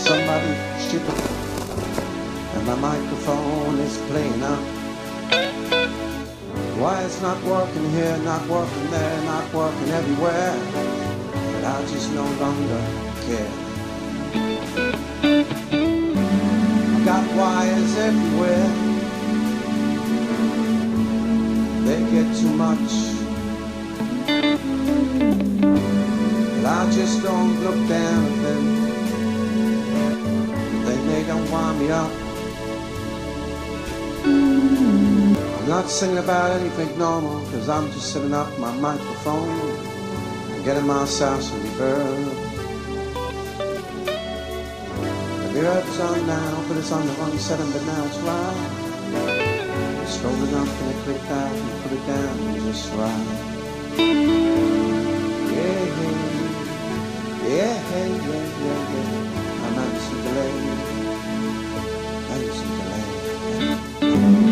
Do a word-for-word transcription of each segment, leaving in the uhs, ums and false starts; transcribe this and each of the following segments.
somebody shipping, and my microphone is playing up. Why it's not working here, not working there, not working everywhere, but I just no longer care. I've got wires everywhere, they get too much, but I just don't look down at them, then they don't wind me up. I'm not singing about anything normal, cause I'm just setting up my microphone and getting myself some reverb. The reverb's on now, but it's on the wrong setting, but now it's right. Scrolling up and I click that and put it down just right. Yeah, yeah, yeah, yeah, yeah, yeah. I'm having some delay, having some delay.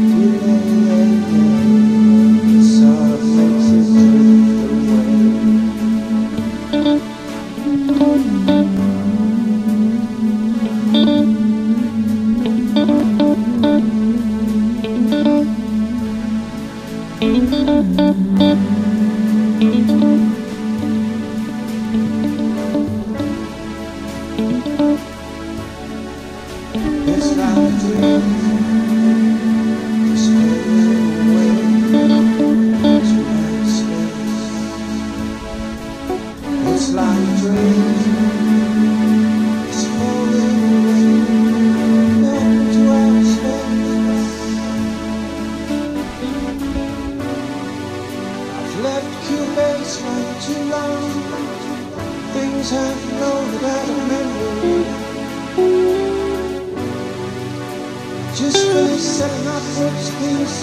It's like a dream, it's fading away to outer space. It's like a dream, it's falling away up to outer space. I've left Cubase for too long, things have flown out of memory. Just finished setting up Whoops P C,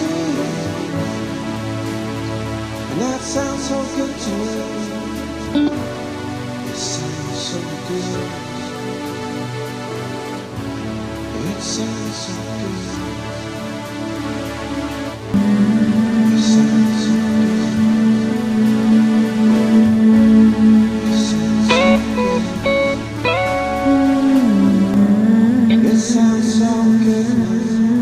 and that sounds so good to me. It sounds so good. It sounds so good. It sounds so good. It sounds so good. It sounds so good.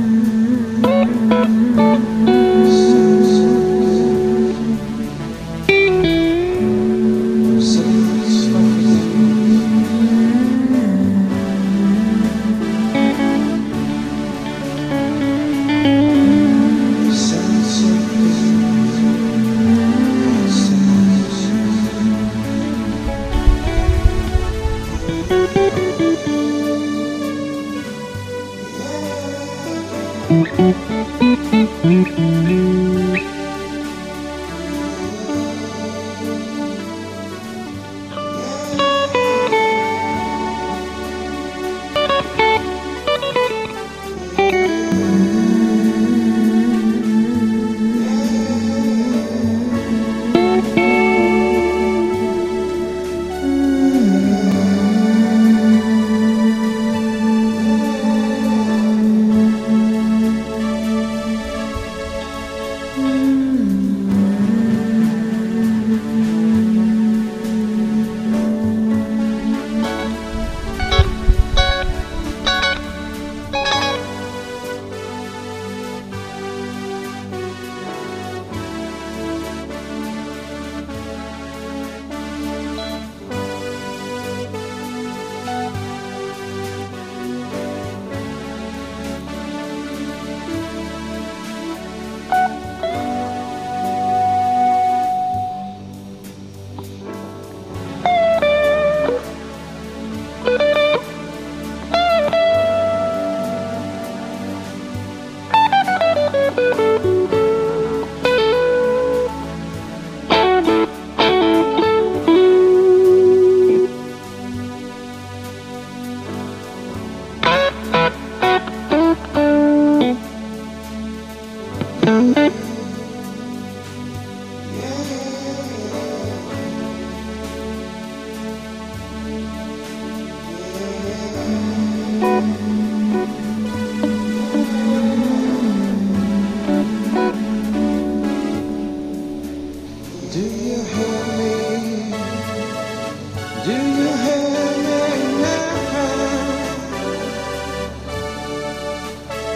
Do you hear me? Do you hear me now?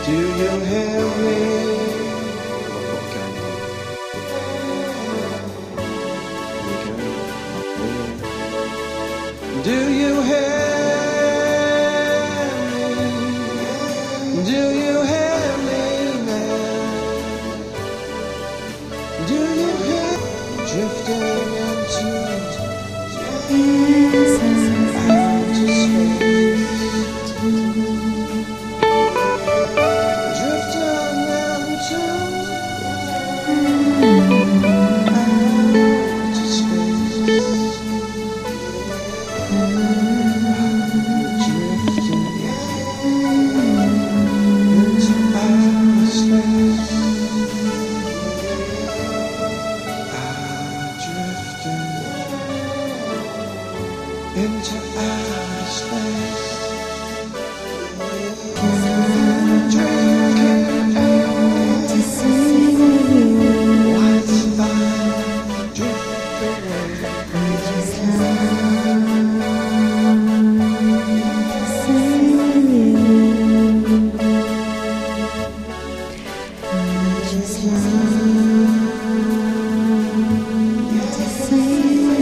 Do you hear me? Do you hear me? Do you hear me now? Do you hear drifting into outer space? Drifting into outer space. Into outer space, drinking air to see what's fine, drift away. I just love to see you. I just love to see you.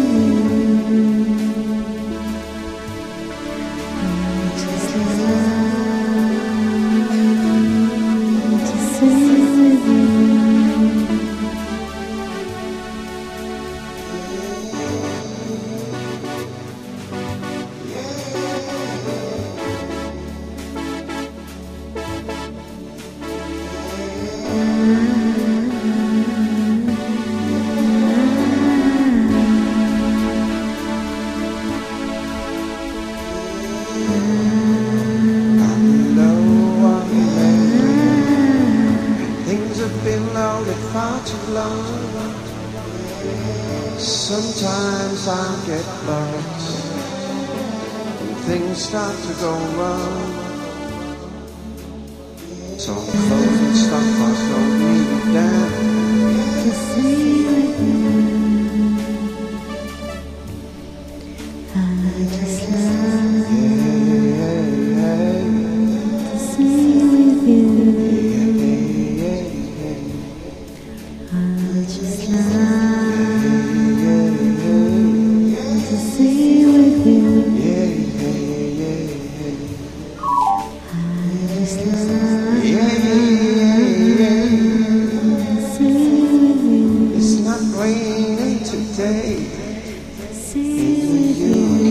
Been loaded far too long. Sometimes I get lost and things start to go wrong. So I'm closing stuff I don't need down to see you. I just love yeah, yeah, yeah. to see you. It's not raining today. See you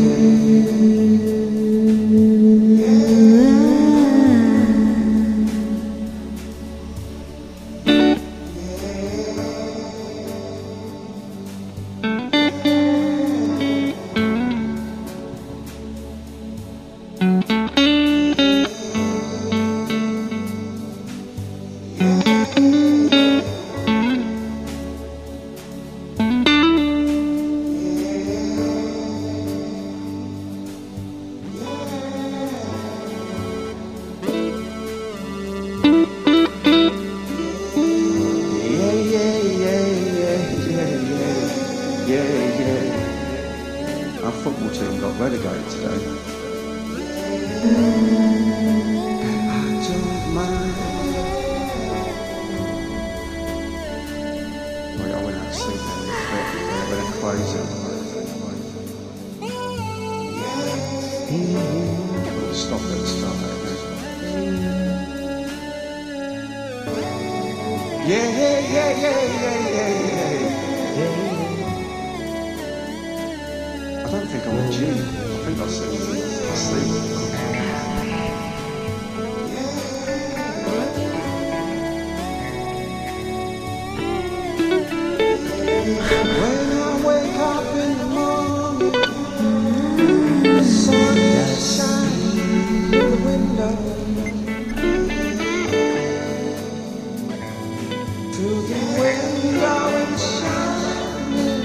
Yeah, yeah. Our football team got relegated today. And I don't mind. Wait, I went out to see them. They went crazy. Stop it, stop it. Yeah, yeah, yeah, yeah, yeah, yeah, yeah. I don't think I'm a G. I think I'll sleep. I'll sleep. When I wake up in the morning, the sun is shining through the window. Through the window and shining.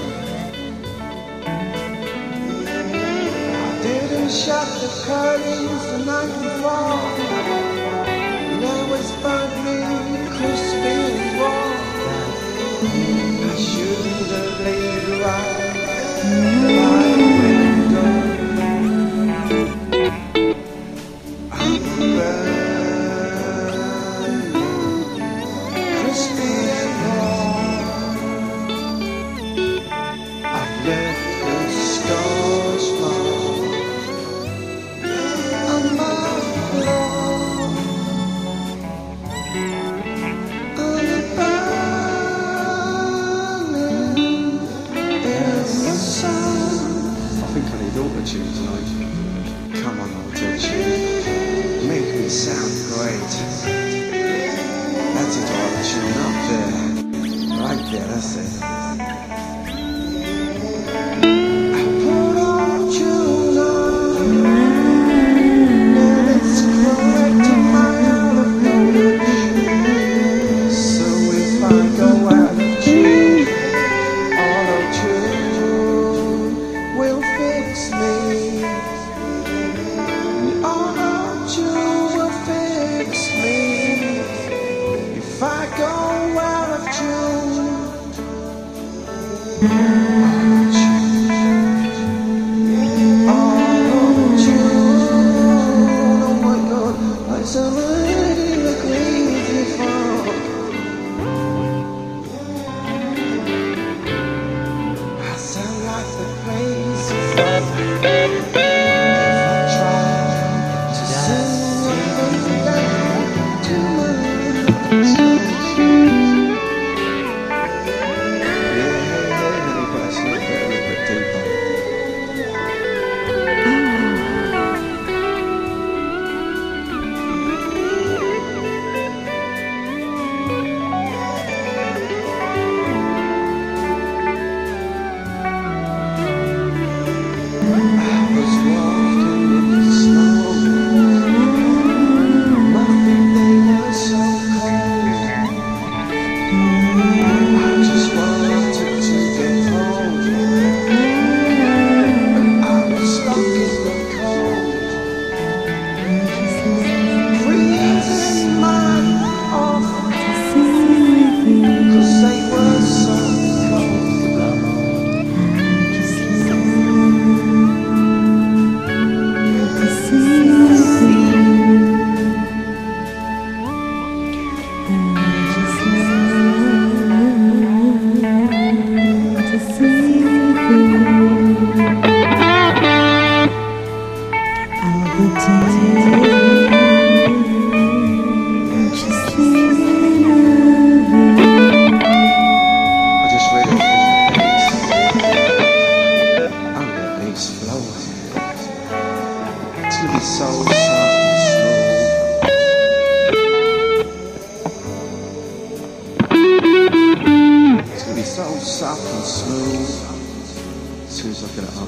I didn't shut the curtains the night before. Now it's burnt me crispy and warm. I should have laid right by the window. I'm burned. tune tonight. Come on, auto-tune. Make me sound great. That's it, auto-tune up there. Right there, that's it. I put auto-tune on, and it's correcting my out of pitch. So if I go out of tune, auto-tune will fix me. Auto-tune will fix me. If I go out of tune, auto-tune, auto-tune, oh my God, I sound like a crazy frog. I sound like the crazy frog. If I try to sing everything down to my heart. So soft and smooth. It's gonna be so soft and smooth. As soon as I get it up.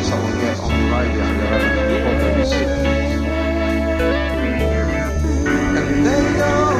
song will get on the radio uh, or B B C. And they all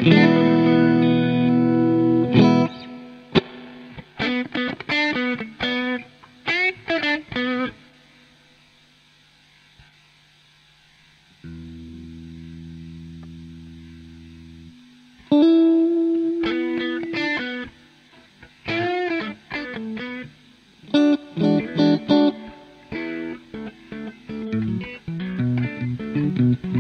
Thank you.